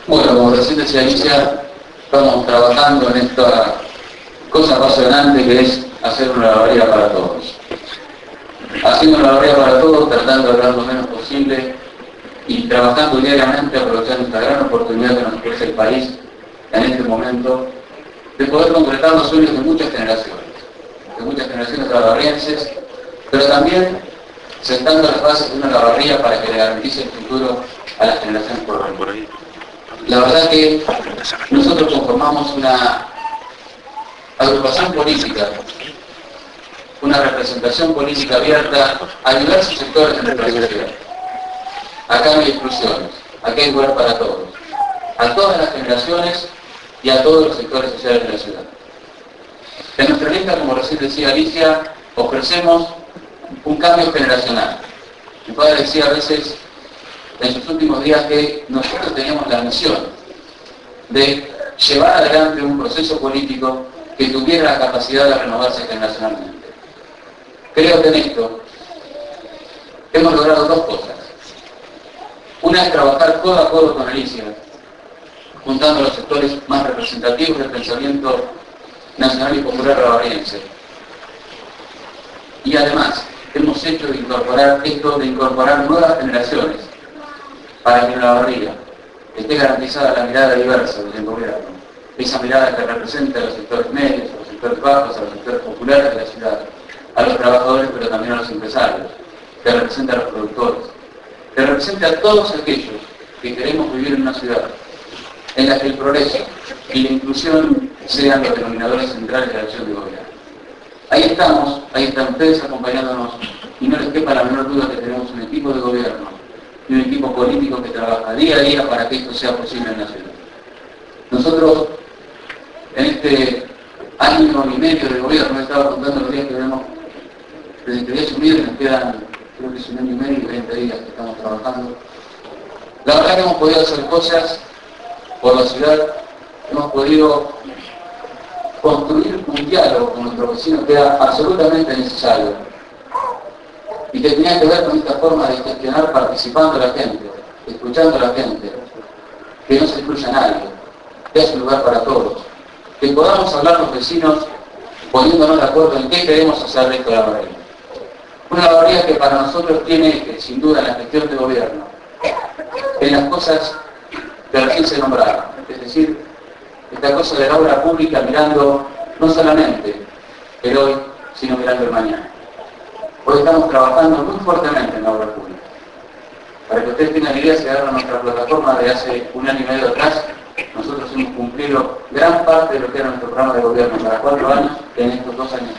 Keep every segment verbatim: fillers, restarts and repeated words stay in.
Bueno, como recién decía Alicia, estamos trabajando en esta cosa apasionante que es hacer una lavandería para todos. Haciendo una lavandería para todos, tratando de hablar lo menos posible y trabajando diariamente, aprovechando esta gran oportunidad que nos ofrece el país en este momento, de poder concretar los sueños de muchas generaciones, de muchas generaciones lavarrienses, pero también sentando las bases de una lavandería para que le garantice el futuro a las generaciones por venir. La verdad que nosotros conformamos una agrupación política, una representación política abierta a diversos sectores de nuestra sociedad. Acá no hay exclusiones, acá hay lugar para todos, a todas las generaciones y a todos los sectores sociales de la ciudad. En nuestra lista, como recién decía Alicia, ofrecemos un cambio generacional. Mi padre decía a veces en sus últimos días que nosotros teníamos la misión de llevar adelante un proceso político que tuviera la capacidad de renovarse generacionalmente. Creo que en esto hemos logrado dos cosas. Una es trabajar codo a codo con Alicia, juntando los sectores más representativos del pensamiento nacional y popular lavarriense. Y además, hemos hecho de incorporar esto, de incorporar nuevas generaciones, para que en la barriga esté garantizada la mirada diversa del gobierno, esa mirada que representa a los sectores medios, a los sectores bajos, a los sectores populares de la ciudad, a los trabajadores, pero también a los empresarios, que representa a los productores, que representa a todos aquellos que queremos vivir en una ciudad en la que el progreso y la inclusión sean los denominadores centrales de la acción de gobierno. Ahí estamos, ahí están ustedes acompañándonos, y no les quepa la menor duda que tenemos un equipo de gobierno y un equipo político que trabaja día a día para que esto sea posible en la ciudad. Nosotros, en este año y medio de gobierno, estaba contando los días que vemos, desde que voy a asumir, nos quedan, creo que es un año y medio y veinte días que estamos trabajando. La verdad que hemos podido hacer cosas por la ciudad, hemos podido construir un diálogo con nuestros vecinos que era absolutamente necesario y que tenía que ver con esta forma de gestionar participando a la gente, escuchando a la gente, que no se excluya a nadie, que es un lugar para todos, que podamos hablar los vecinos poniéndonos de acuerdo en qué queremos hacer de esto de la barriga. Una barriga que para nosotros tiene eje, sin duda, en la gestión de gobierno, en las cosas que recién se nombraron, es decir, esta cosa de la obra pública mirando no solamente el hoy, sino mirando el mañana. Hoy estamos trabajando muy fuertemente en la obra pública. Para que ustedes tengan idea, se agarra nuestra plataforma de hace un año y medio atrás. Nosotros hemos cumplido gran parte de lo que era nuestro programa de gobierno para cuatro años en estos dos años.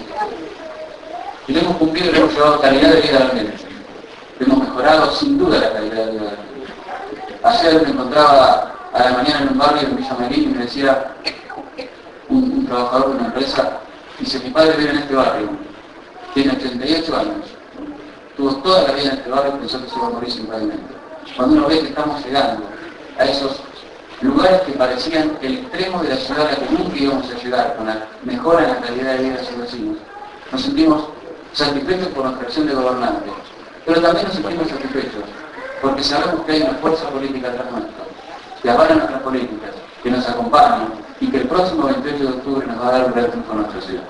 Y lo hemos cumplido y lo hemos llevado calidad de vida a la gente. Hemos mejorado sin duda la calidad de vida de la gente. Ayer me encontraba a la mañana en un barrio en Villa Marín y me decía un, un trabajador de una empresa, dice, mi padre vive en este barrio, tiene ochenta y ocho años, tuvo toda la vida en este barrio y pensó que se iba a morir sin pavimento. Cuando uno ve que estamos llegando a esos lugares que parecían el extremo de la ciudad a la que nunca íbamos a llegar, con la mejora en la calidad de vida de sus vecinos, nos sentimos satisfechos por nuestra acción de gobernante, pero también nos sentimos satisfechos porque sabemos que hay una fuerza política atrás nuestro, que avala nuestras políticas, que nos acompaña y que el próximo veintiocho de octubre nos va a dar un gran triunfo a nuestra ciudad.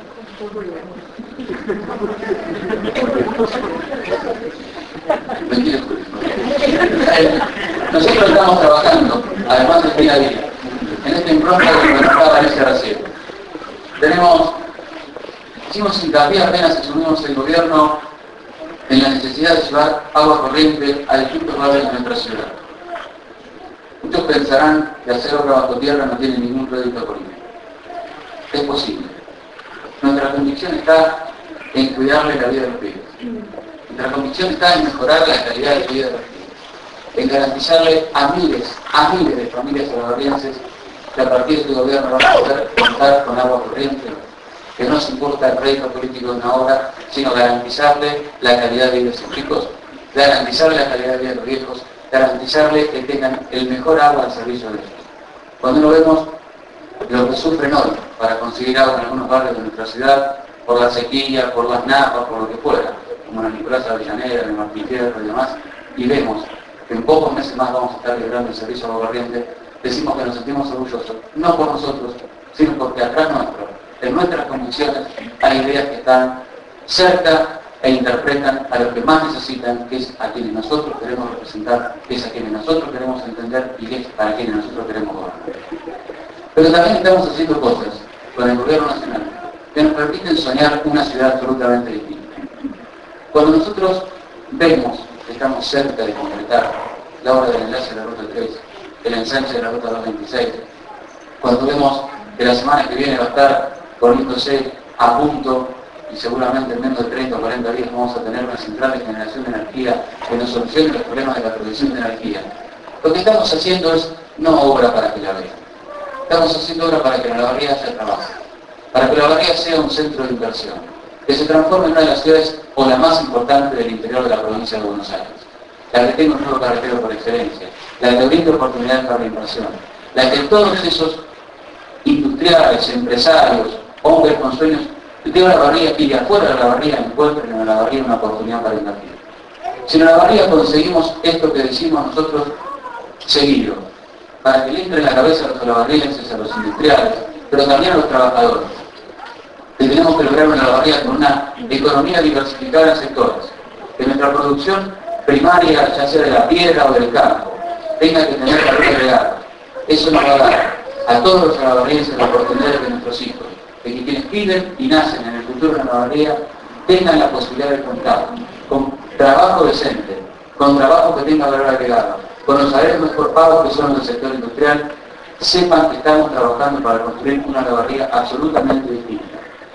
Nosotros estamos trabajando, además del día a día, en esta impronta que nos acaba de decir recién. Tenemos, hicimos hincapié apenas asumimos el gobierno en la necesidad de llevar agua corriente a distintos barrios de nuestra ciudad. Muchos pensarán que hacer obra bajo tierra no tiene ningún rédito político. Es posible. Nuestra convicción está en cuidarle la vida de los pibes. Nuestra convicción está en mejorar la calidad de vida de los pibes. En garantizarle a miles, a miles de familias salvadorenses que a partir de este gobierno van a poder contar con agua corriente, que no se importa el rédito político de una obra, sino garantizarle la calidad de vida de sus chicos, garantizarle la calidad de vida de los viejos, garantizarle que tengan el mejor agua al servicio de ellos. Cuando no vemos lo que sufren hoy para conseguir agua en algunos barrios de nuestra ciudad, por la sequía, por las napas, por lo que fuera, como la Nicolás Avellaneda, el Martín Fierro y demás, y vemos que en pocos meses más vamos a estar librando el servicio agua corriente, decimos que nos sentimos orgullosos, no por nosotros, sino porque atrás nuestro, en nuestras convicciones, hay ideas que están cerca e interpretan a los que más necesitan, que es a quienes nosotros queremos representar, que es a quienes nosotros queremos entender y que es para quienes nosotros queremos gobernar. Pero también estamos haciendo cosas con el gobierno nacional que nos permiten soñar una ciudad absolutamente distinta. Cuando nosotros vemos que estamos cerca de concretar la obra del enlace de la Ruta tres, el ensanche de la Ruta doscientos veintiséis, cuando vemos que la semana que viene va a estar poniéndose a punto y seguramente en menos de treinta o cuarenta días vamos a tener una central de generación de energía que nos solucione los problemas de la producción de energía, lo que estamos haciendo es no obra para que la vean. Estamos haciendo obra para que la Olavarría haya trabajo, para que la Olavarría sea un centro de inversión, que se transforme en una de las ciudades o la más importante del interior de la provincia de Buenos Aires, la que tenga un nuevo carretero por excelencia, la que brinde oportunidades para la inversión, la que todos esos industriales, empresarios, hombres con sueños de Olavarría y de afuera de la Olavarría encuentren en la Olavarría una oportunidad para invertir. Si en la Olavarría conseguimos esto que decimos nosotros seguido, para que le entre en la cabeza a los olavarrienses, a los industriales, pero también a los trabajadores, que tenemos que lograr una Olavarría con una economía diversificada en sectores, que nuestra producción primaria, ya sea de la piedra o del campo, tenga que tener valor agregado. Eso nos va a dar a todos los olavarrienses la oportunidad de nuestros hijos, de que quienes piden y nacen en el futuro de la Olavarría tengan la posibilidad de contar con trabajo decente, con trabajo que tenga valor agregado, con los salarios mejor pagos que son del sector industrial, sepan que estamos trabajando para construir una Olavarría absolutamente distinta.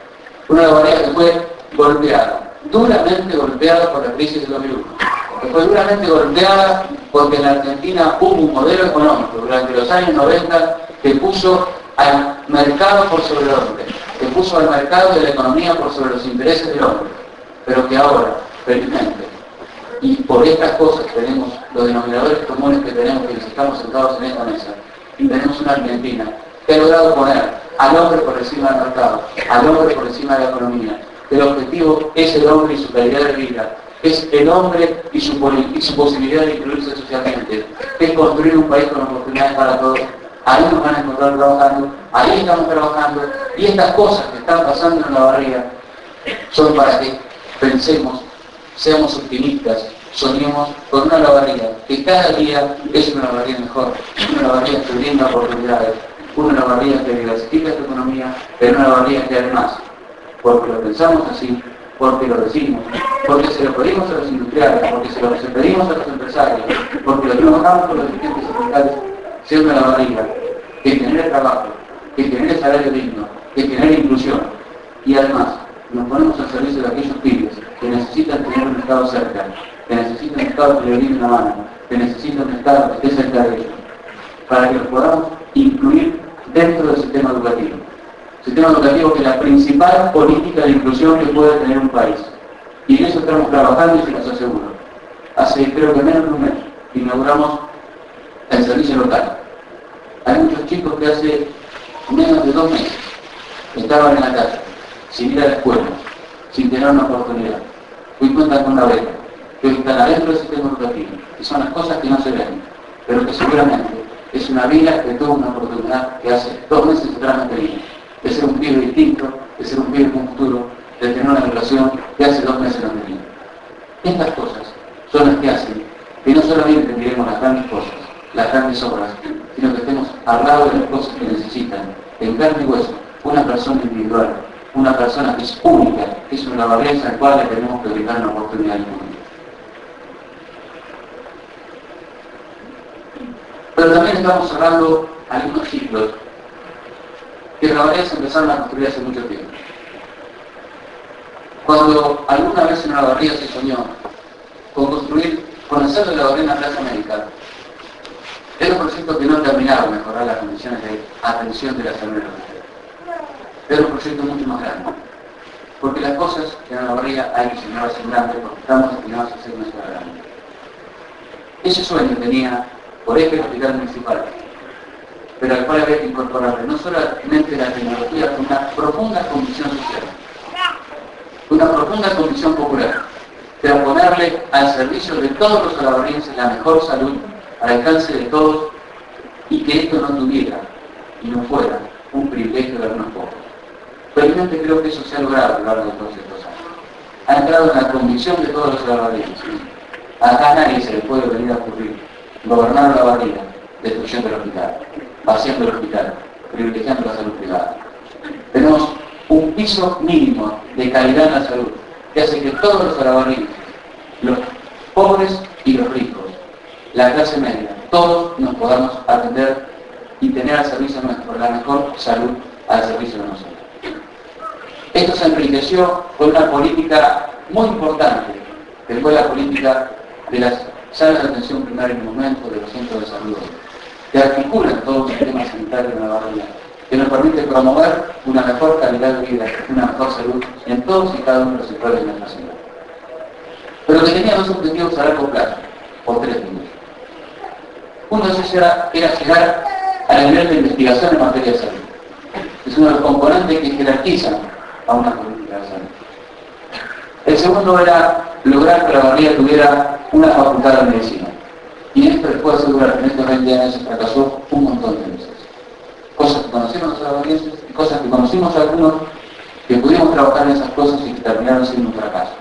Una Olavarría que fue golpeada, duramente golpeada por la crisis del dos mil uno, que fue duramente golpeada porque en la Argentina hubo un modelo económico durante los años noventa que puso al mercado por sobre el hombre, que puso al mercado de la economía por sobre los intereses del hombre, pero que ahora, felizmente, y por estas cosas tenemos los denominadores comunes que tenemos quienes estamos sentados en esta mesa, y tenemos una Argentina que ha logrado poner al hombre por encima del mercado, al hombre por encima de la economía, que el objetivo es el hombre y su calidad de vida, es el hombre y su, y su posibilidad de incluirse socialmente, es construir un país con oportunidades para todos. Ahí nos van a encontrar trabajando, ahí estamos trabajando, y estas cosas que están pasando en la Olavarría son para que pensemos, seamos optimistas, soñemos con una Olavarría que cada día es una Olavarría mejor, una Olavarría que brinda oportunidades, una Olavarría que diversifica su economía, pero una Olavarría que además, porque lo pensamos así, porque lo decimos, porque se lo pedimos a los industriales, porque se lo pedimos a los empresarios, porque lo trabajamos con los dirigentes sindicales, sea una Olavarría que genere trabajo, que genere salario digno, que genere inclusión, y además nos ponemos al servicio de aquellos pibes que necesitan tener un Estado cerca, que necesitan un Estado que le brinde una mano, que necesitan un Estado que esté cerca de ellos, para que los podamos incluir dentro del sistema educativo. Sistema educativo que es la principal política de inclusión que puede tener un país. Y en eso estamos trabajando y se los aseguro. Hace creo que menos de un mes inauguramos el servicio local. Hay muchos chicos que hace menos de dos meses estaban en la calle, sin ir a la escuela, sin tener una oportunidad. Hoy cuentan con una beca, que hoy están adentro del sistema educativo. Y son las cosas que no se ven, pero que seguramente es una vida que tuvo una oportunidad que hace dos meses atrás no tenía. De ser un pibe distinto, de ser un pibe con futuro, de tener una relación que hace dos meses no tenía. Estas cosas son las que hacen que no solamente miremos las grandes cosas, las grandes obras, sino que estemos al lado de las cosas que necesitan, en carne y hueso, una persona individual, una persona que es única, que es una Olavarriense al cual le tenemos que brindar una oportunidad en el mundo. Pero también estamos cerrando algunos ciclos que en la Olavarría se empezaron a construir hace mucho tiempo. Cuando alguna vez en la Olavarría se soñó con construir, con hacer de la Olavarría una Plaza América, era un proyecto que no terminaba de mejorar las condiciones de atención de las enfermeras. Era un proyecto mucho más grande. Porque las cosas que en la Olavarría hay que llenar en grande, porque estamos destinados a hacer una ciudad grande. Ese sueño tenía por eje el hospital municipal, pero al cual había que incorporarle no solamente la tecnología, sino una profunda convicción social, una profunda convicción popular, de ponerle al servicio de todos los olavarrienses la mejor salud, al alcance de todos, y que esto no tuviera y no fuera un privilegio de algunos pocos. Felizmente creo que eso se ha logrado a lo largo de todos estos años. Ha entrado en la convicción de todos los salvadoreños. Acá a nadie se le puede venir a ocurrir gobernar la barriga, destruyendo el hospital, vaciando el hospital, privilegiando la salud privada. Tenemos un piso mínimo de calidad en la salud que hace que todos los salvadoreños, los pobres y los ricos, la clase media, todos nos podamos atender y tener al servicio nuestro la mejor salud al servicio de nosotros. Esto se enriqueció con una política muy importante, que fue la política de las salas de atención primaria en el momento, de los centros de salud, que articulan todo el sistema sanitario de la barriga, que nos permite promover una mejor calidad de vida, una mejor salud en todos y cada uno de los sectores de nuestra ciudad. Pero que tenía dos objetivos a largo plazo, o tres líneas. Uno de ellos era, era llegar al nivel de investigación en materia de salud. Es uno de los componentes que jerarquizan a una política de salud. El segundo era lograr que la barriga tuviera una facultad de medicina. Y esto les puedo asegurar que en estos veinte años se fracasó un montón de veces. Cosas que conocimos los salvadoreños y cosas que conocimos a algunos que pudimos trabajar en esas cosas y que terminaron siendo un fracaso.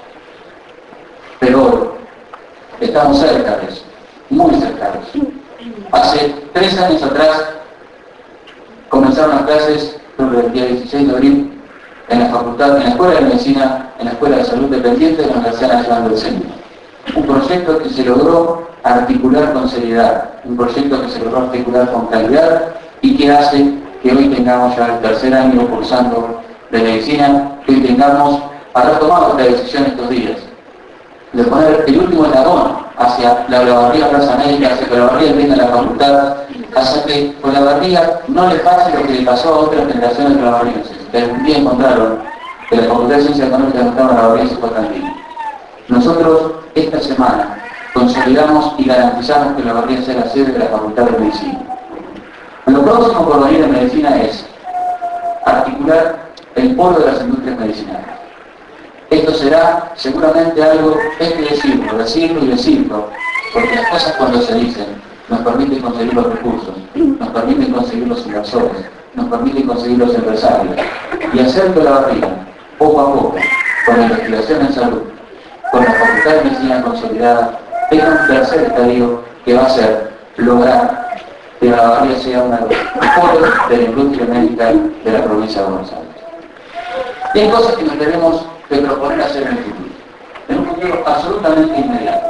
Pero hoy estamos cerca de eso, muy cerca de eso. Hace tres años atrás comenzaron las clases, creo que el día dieciséis de abril, en la facultad, en la Escuela de Medicina, en la Escuela de Salud Dependiente de la Universidad Nacional del Centro. Un proyecto que se logró articular con seriedad, un proyecto que se logró articular con calidad y que hace que hoy tengamos ya el tercer año cursando de medicina, que hoy tengamos, haber tomado esta decisión estos días, de poner el último eslabón hacia la barriga plaza médica, hacia que la barriga tenga la facultad, hacia que con la barriga no le pase lo que le pasó a otras generaciones de la barriga, que un día encontraron que la Facultad de Ciencias Económicas encontraron a la barriga y se fue tranquila. Nosotros esta semana consolidamos y garantizamos que la barriga sea la sede de la Facultad de Medicina. Lo próximo por venir en medicina es articular el polo de las industrias medicinales. Esto será seguramente algo, es que decirlo, decirlo y decirlo, porque las cosas cuando se dicen nos permiten conseguir los recursos, nos permiten conseguir los inversores, nos permiten conseguir los empresarios, y hacer que la barriga, poco a poco, con la investigación en salud, con la Facultad de Medicina consolidada, tenga un tercer estadio que va a ser lograr que la barriga sea una de los polos de la industria médica de la provincia de Buenos Aires. Y hay cosas que nos debemos de proponer hacer en el futuro, en un futuro absolutamente inmediato.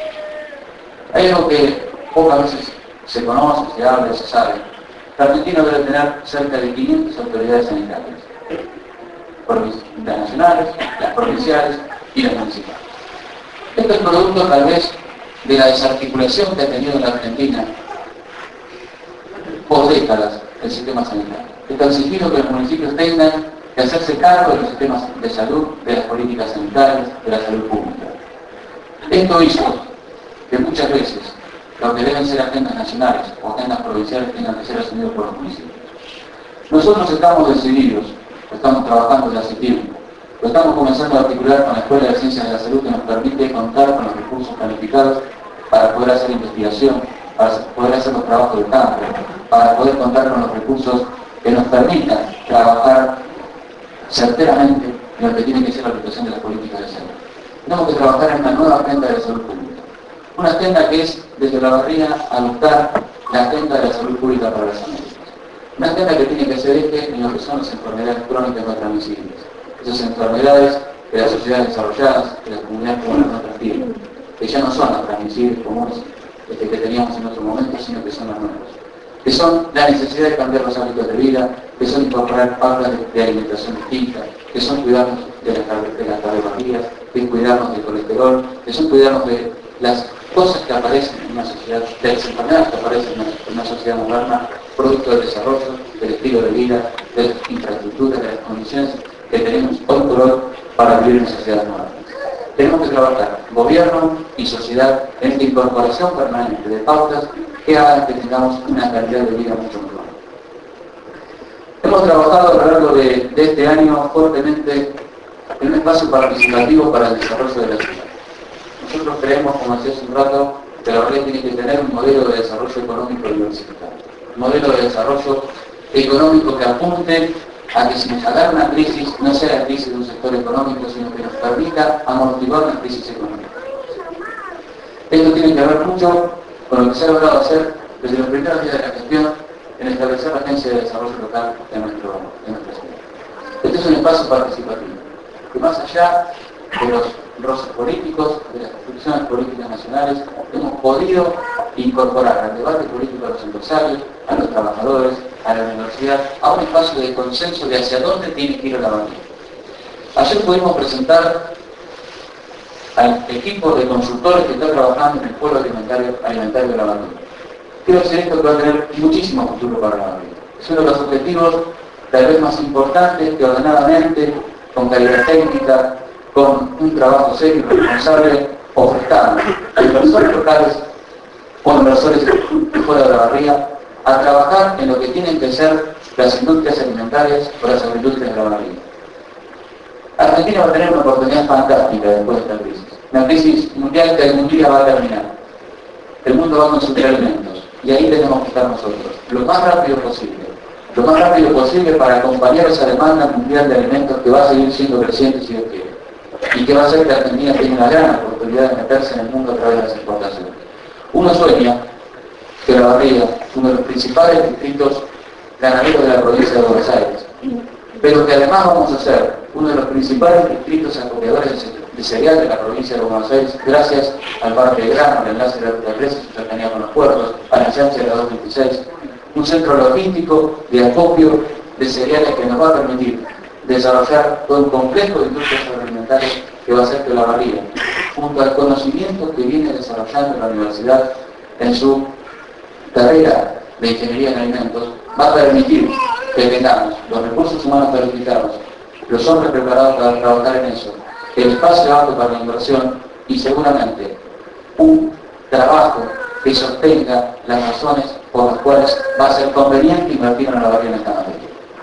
Hay algo que pocas veces se conoce, se habla, se sabe. La Argentina debe tener cerca de quinientas autoridades sanitarias, las nacionales, las provinciales y las municipales. Esto es producto tal vez de la desarticulación que ha tenido en la Argentina por décadas el sistema sanitario. Está exigido que los municipios tengan que hacerse cargo de los sistemas de salud, de las políticas sanitarias, de la salud pública. Esto hizo que muchas veces lo que deben ser agendas nacionales o agendas provinciales tengan que ser asumidos por los municipios. Nosotros estamos decididos, estamos trabajando desde hace tiempo, lo estamos comenzando a articular con la Escuela de Ciencias de la Salud que nos permite contar con los recursos planificados para poder hacer investigación, para poder hacer los trabajos de campo, para poder contar con los recursos que nos permitan trabajar certeramente en lo que tiene que ser la aplicación de las políticas de salud. Tenemos que trabajar en una nueva agenda de salud pública. Una agenda que es, desde la barriga, adoptar la agenda de la salud pública para las Américas. Una agenda que tiene que ser eje en lo que son las enfermedades crónicas no transmisibles. Esas enfermedades de las sociedades desarrolladas, de las comunidades como las nuestras tienen, que ya no son las transmisibles comunes este, que teníamos en otro momento, sino que son las nuevas. Que son la necesidad de cambiar los hábitos de vida, que son incorporar pautas de, de alimentación distinta, que son cuidarnos de las, de las cardiopatías, que es cuidarnos del colesterol, que son cuidarnos de las cosas que aparecen en una sociedad, de las enfermedades que aparecen en una, en una sociedad moderna, producto del desarrollo, del estilo de vida, de las infraestructuras, de las condiciones que tenemos hoy por hoy para vivir en sociedades modernas. Tenemos que trabajar, gobierno y sociedad, en esta incorporación permanente de pautas que hagan que tengamos una calidad de vida mucho mejor. Hemos trabajado a lo largo de, de este año fuertemente en un espacio participativo para el desarrollo de la ciudad. Nosotros creemos, como decía hace un rato, que la barriga tiene que tener un modelo de desarrollo económico diversificado. modelo de desarrollo económico que apunte a que si nos agarra una crisis, no sea la crisis de un sector económico, sino que nos permita amortiguar una crisis económica. Esto tiene que ver mucho con lo que se ha logrado hacer desde los primeros días de la gestión en establecer la Agencia de Desarrollo Local de, nuestro, de nuestra ciudad. Este es un espacio participativo, que más allá de los roces políticos, de las construcciones políticas nacionales, hemos podido incorporar al debate político a los empresarios, a los trabajadores, a la universidad, a un espacio de consenso de hacia dónde tiene que ir la bandera. Ayer pudimos presentar al equipo de consultores que está trabajando en el pueblo alimentario, alimentario de la bandera. Quiero decir esto que va a tener muchísimo futuro para la bandera. Es uno de los objetivos tal vez más importantes que ordenadamente, con calidad técnica, con un trabajo serio y responsable, ofrezcamos a inversores locales o inversores fuera de la barriga a trabajar en lo que tienen que ser las industrias alimentarias o las agroindustrias de la barriga. Argentina va a tener una oportunidad fantástica después de esta crisis. Una crisis mundial que algún día va a terminar. El mundo va a consumir alimentos y ahí tenemos que estar nosotros, lo más rápido posible. Lo más rápido posible para acompañar esa demanda mundial de alimentos que va a seguir siendo creciente si Dios quiere. Y que va a hacer que Argentina tenga una gran oportunidad de meterse en el mundo a través de las exportaciones. Uno sueña que La Barriga, uno de los principales distritos ganaderos de la provincia de Buenos Aires, pero que además vamos a ser uno de los principales distritos acopiadores de cereal de la provincia de Buenos Aires, gracias al Parque de Grano, al enlace de la Ruta tres, su cercanía con los puertos, a la chance de la dos veintiséis, un centro logístico de acopio de cereales que nos va a permitir desarrollar todo un complejo de industrias agroalimentarias que va a hacer que La Barriga, junto al conocimiento que viene desarrollando la universidad en su carrera de ingeniería en alimentos, va a permitir que tengamos los recursos humanos calificados, los hombres preparados para trabajar en eso, el espacio apto para la inversión y seguramente un trabajo que sostenga las razones por las cuales va a ser conveniente invertir en La Barriga en esta materia.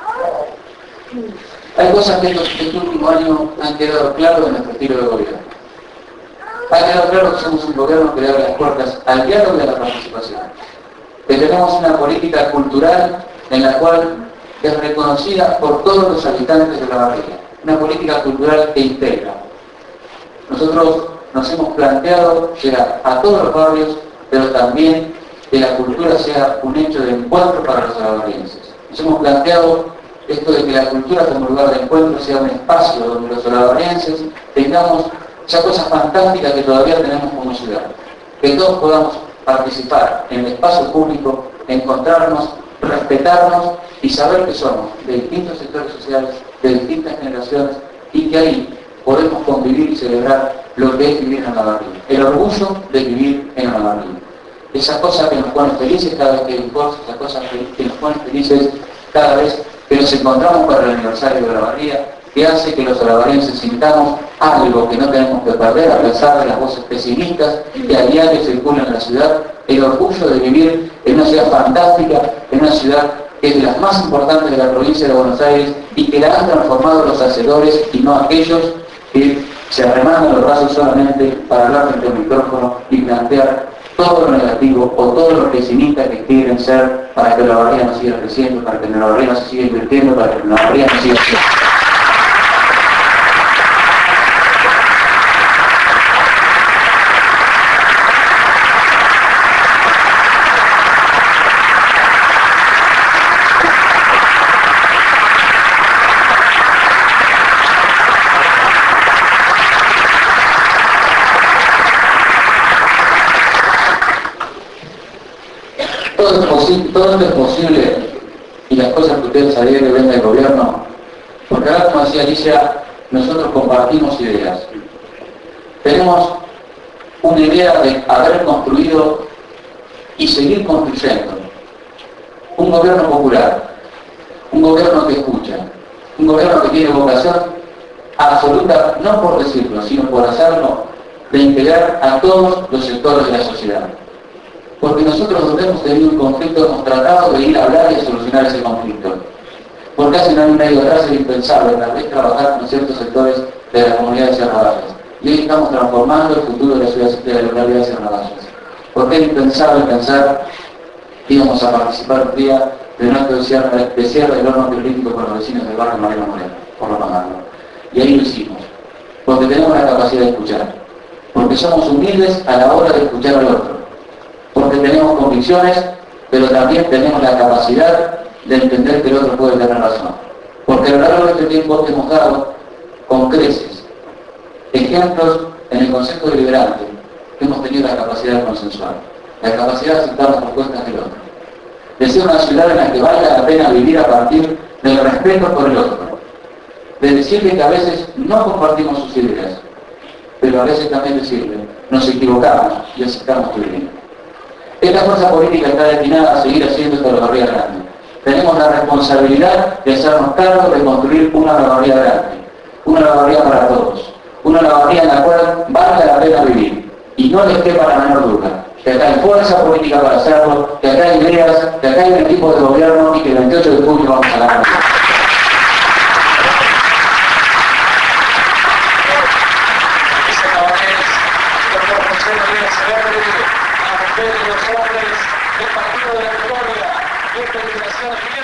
Hay cosas que este último año han quedado claras de nuestro estilo de gobierno. Ha quedado claro que somos un gobierno que le abre las puertas al diálogo y a la participación. Que tenemos una política cultural en la cual es reconocida por todos los habitantes de La Barriga. Una política cultural que integra. Nosotros nos hemos planteado llegar a todos los barrios, pero también que la cultura sea un hecho de encuentro para los alabarrienses. Nos hemos planteado esto de que la cultura como lugar de encuentro sea un espacio donde los alabarrienses tengamos ya cosas fantásticas que todavía tenemos como ciudad. Que todos podamos participar en el espacio público, encontrarnos, respetarnos y saber que somos de distintos sectores sociales, de distintas generaciones y que ahí podemos convivir y celebrar lo que es vivir en La Barriga. El orgullo de vivir en La Barriga. Esa cosa que nos pone felices cada vez que hay un curso, esa cosa que nos pone felices cada vez que nos encontramos para el aniversario de La Barriga, que hace que los alabarrienses sintamos algo que no tenemos que perder a pesar de las voces pesimistas que a diario circulan en la ciudad, el orgullo de vivir en una ciudad fantástica, en una ciudad que es de las más importantes de la provincia de Buenos Aires y que la han transformado los hacedores y no aquellos que se arremangan los brazos solamente para hablar frente al micrófono y plantear todo lo negativo o todo lo pesimista que quieren ser para que La Barriga no siga creciendo, para que La Barriga no se siga invirtiendo, para que La Barriga no siga creciendo. Todo, es posible, todo esto es posible y las cosas que ustedes sabían que ven del gobierno, porque ahora, como decía Alicia, nosotros compartimos ideas. Tenemos una idea de haber construido y seguir construyendo un gobierno popular, un gobierno que escucha, un gobierno que tiene vocación absoluta, no por decirlo, sino por hacerlo, de integrar a todos los sectores de la sociedad. Porque nosotros donde hemos tenido un conflicto hemos tratado de ir a hablar y a solucionar ese conflicto. Porque hace un año y medio atrás era impensable tal vez trabajar con ciertos sectores de la comunidad de Sierra Valles. Y hoy estamos transformando el futuro de la ciudad de la localidad de Sierra Valles. Porque era impensable pensar íbamos a participar un día de un acto de cierre, de cierre del horno político con los vecinos del barrio Mariano Moreno, por lo pagarlo. Y ahí lo hicimos, porque tenemos la capacidad de escuchar, porque somos humildes a la hora de escuchar al otro, porque tenemos convicciones, pero también tenemos la capacidad de entender que el otro puede tener razón. Porque a lo largo de este tiempo hemos dado con creces ejemplos en el Consejo Deliberante que hemos tenido la capacidad de consensuar, la capacidad de aceptar las propuestas del otro, de ser una ciudad en la que valga la pena vivir a partir del respeto por el otro, de decirle que a veces no compartimos sus ideas, pero a veces también decirle, nos equivocamos y aceptamos tu idea. Esta fuerza política está destinada a seguir haciendo esto de la Bahía Grande. Tenemos la responsabilidad de hacernos cargo de construir una Bahía Grande, una Bahía para todos, una Bahía en la cual valga la pena vivir, y no les quepa la menor duda, que acá hay fuerza política para hacerlo, que acá hay ideas, que acá hay un equipo de gobierno y que el veintiocho de junio vamos a ganar. Los hombres del Partido de la Victoria, esta liberación